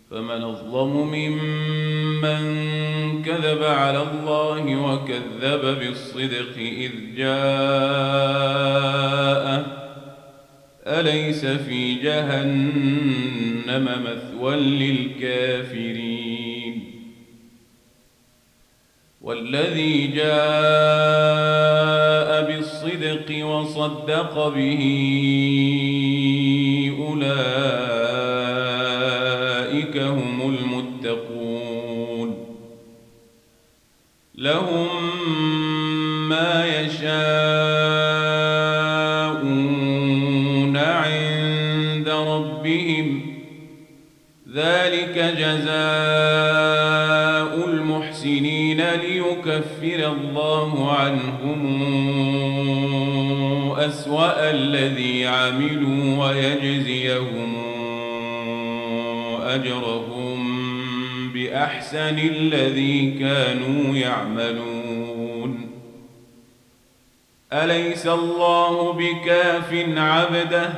فمن أظلم ممن كذب على الله وكذب بالصدق إذ جاءه أليس في جهنم مثوى للكافرين والذي جاء بالصدق وصدق به أولئك هم المتقون لهم ما يشاءون عند ربهم ذلك جزاء المحسنين ليكفر الله عنهم أسوأ الذي عملوا ويجزيهم أجرهم بأحسن الذي كانوا يعملون أليس الله بكاف عبده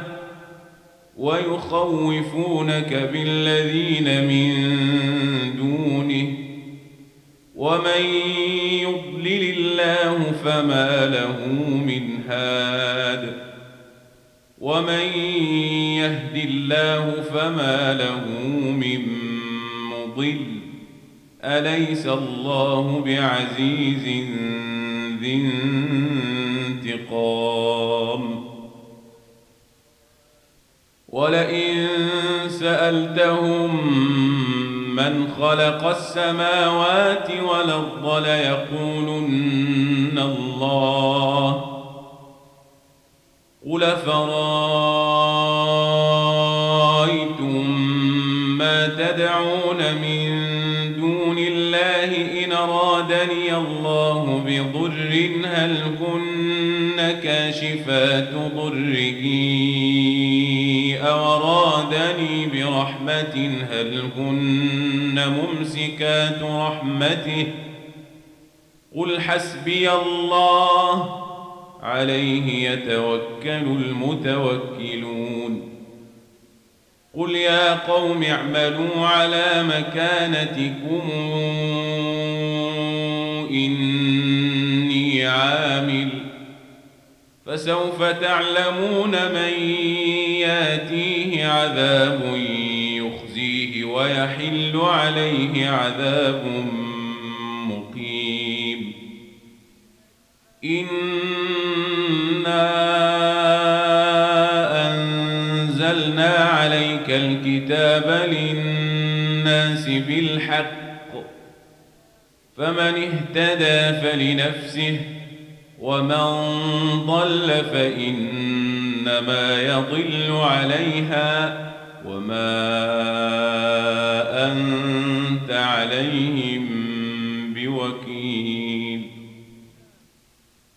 ويخوفونك بالذين من دونه ومن يضلل الله فما له من هاد ومن يهد الله فما له من مضل أليس الله بعزيز ذي انتقام ولئن سألتهم من خلق السماوات والأرض ليقولن الله قل فرأيتم ما تدعون من دون الله إن أرادني الله بضر هل كن كاشفات ضره أو أرادني برحمة هل كن ممسكات رحمته قل حسبي الله عليه يتوكل المتوكلون قل يا قوم اعملوا على مكانتكم إني عامل فسوف تعلمون من ياتيه عذاب يخزيه ويحل عليه عذاب مقيم إنا أنزلنا عليك الكتاب للناس بالحق فمن اهتدى فلنفسه ومن ضل فإنما يضل عليها وما أنت عليهم بوكيل